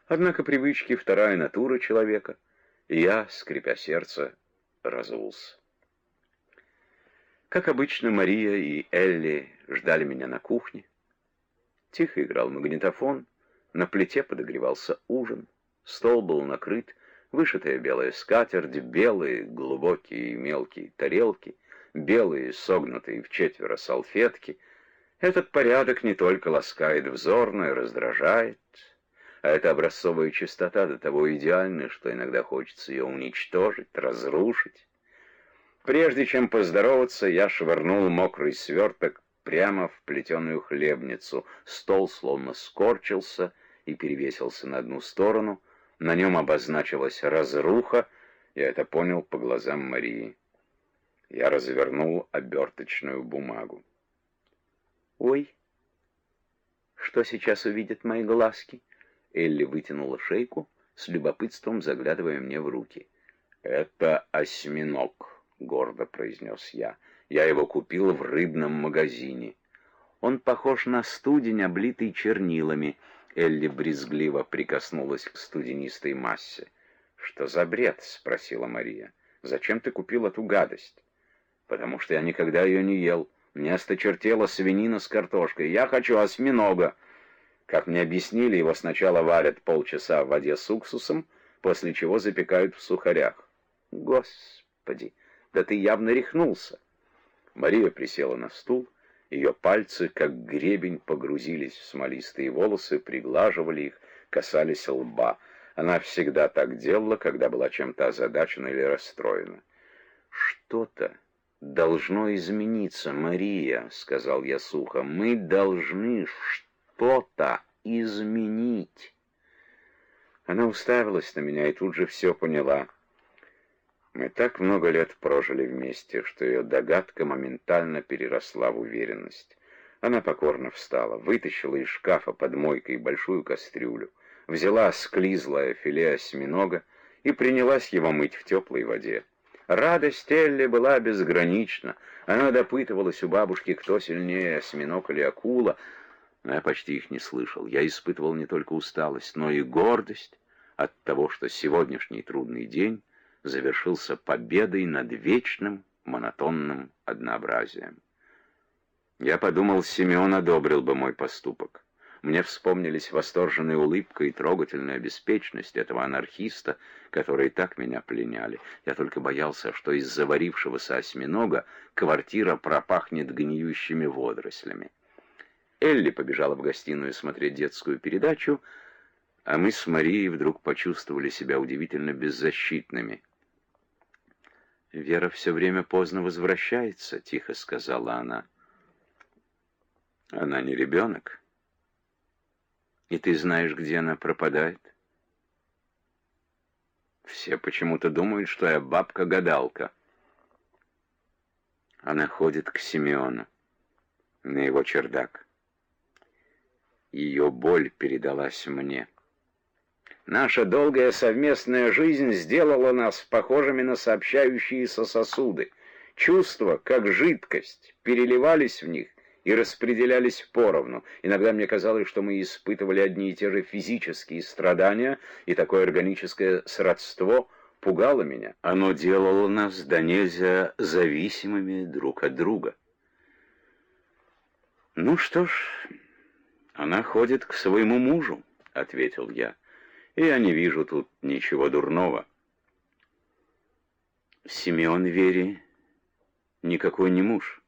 Однако привычки — вторая натура человека, и я, скрипя сердце, разулся. Как обычно, Мария и Элли ждали меня на кухне. Тихо играл магнитофон, на плите подогревался ужин, стол был накрыт, вышитая белая скатерть, белые глубокие и мелкие тарелки, белые согнутые вчетверо салфетки. Этот порядок не только ласкает взор, но и раздражает, а эта образцовая чистота до того идеальна, что иногда хочется ее уничтожить, разрушить. Прежде чем поздороваться, я швырнул мокрый сверток прямо в плетеную хлебницу. Стол словно скорчился и перевесился на одну сторону. На нем обозначилась разруха, я это понял по глазам Марии. Я развернул оберточную бумагу. «Ой, что сейчас увидят мои глазки?» Элли вытянула шейку, с любопытством заглядывая мне в руки. «Это осьминог», — гордо произнес я. «Я его купил в рыбном магазине». «Он похож на студень, облитый чернилами». Элли брезгливо прикоснулась к студенистой массе. «Что за бред?» — спросила Мария. «Зачем ты купил эту гадость?» «Потому что я никогда ее не ел. Мне осточертела свинина с картошкой. Я хочу осьминога». Как мне объяснили, его сначала варят полчаса в воде с уксусом, после чего запекают в сухарях. «Господи, да ты явно рехнулся!» Мария присела на стул, ее пальцы, как гребень, погрузились в смолистые волосы, приглаживали их, касались лба. Она всегда так делала, когда была чем-то озадачена или расстроена. «Что-то должно измениться, Мария», — сказал я сухо. «Мы должны что-то изменить». Она уставилась на меня и тут же все поняла. Мы так много лет прожили вместе, что ее догадка моментально переросла в уверенность. Она покорно встала, вытащила из шкафа под мойкой большую кастрюлю, взяла склизлое филе осьминога и принялась его мыть в теплой воде. Радость Элли была безгранична. Она допытывалась у бабушки, кто сильнее, осьминог или акула, но я почти их не слышал. Я испытывал не только усталость, но и гордость от того, что сегодняшний трудный день завершился победой над вечным монотонным однообразием. Я подумал, Симеон одобрил бы мой поступок. Мне вспомнились восторженная улыбка и трогательная беспечность этого анархиста, которые так меня пленяли. Я только боялся, что из заварившегося осьминога квартира пропахнет гниющими водорослями. Элли побежала в гостиную смотреть детскую передачу, а мы с Марией вдруг почувствовали себя удивительно беззащитными. «Вера все время поздно возвращается», — тихо сказала она. «Она не ребенок. И ты знаешь, где она пропадает?» «Все почему-то думают, что я бабка-гадалка». Она ходит к Симеону на его чердак. Ее боль передалась мне. Наша долгая совместная жизнь сделала нас похожими на сообщающиеся сосуды. Чувства, как жидкость, переливались в них и распределялись поровну. Иногда мне казалось, что мы испытывали одни и те же физические страдания, и такое органическое сродство пугало меня. Оно делало нас до нельзя зависимыми друг от друга. «Ну что ж, она ходит к своему мужу», — ответил я. «И я не вижу тут ничего дурного». Симеон Вере никакой не муж.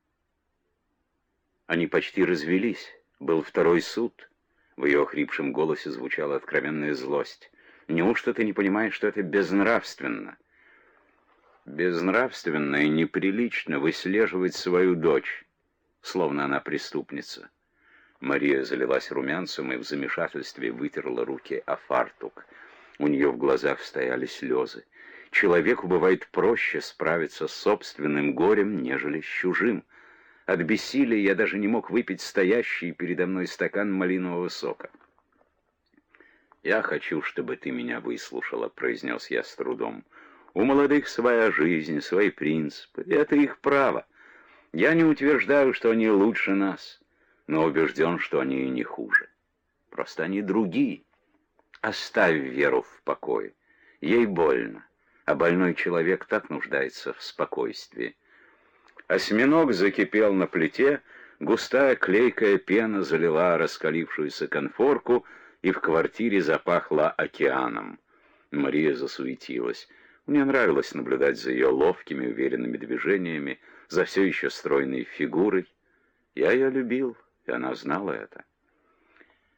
Они почти развелись. Был второй суд. В ее охрипшем голосе звучала откровенная злость. «Неужто ты не понимаешь, что это безнравственно?» «Безнравственно и неприлично выслеживать свою дочь, словно она преступница». Мария залилась румянцем и в замешательстве вытерла руки о фартук. У нее в глазах стояли слезы. Человеку бывает проще справиться с собственным горем, нежели с чужим. От бессилия я даже не мог выпить стоящий передо мной стакан малинового сока. «Я хочу, чтобы ты меня выслушала», — произнес я с трудом. «У молодых своя жизнь, свои принципы. Это их право. Я не утверждаю, что они лучше нас, но убежден, что они и не хуже. Просто они другие. Оставь Веру в покое. Ей больно, а больной человек так нуждается в спокойствии. Осьминог закипел на плите, густая клейкая пена залила раскалившуюся конфорку, и в квартире запахло океаном. Мария засуетилась. Мне нравилось наблюдать за ее ловкими, уверенными движениями, за все еще стройной фигурой. Я ее любил, и она знала это.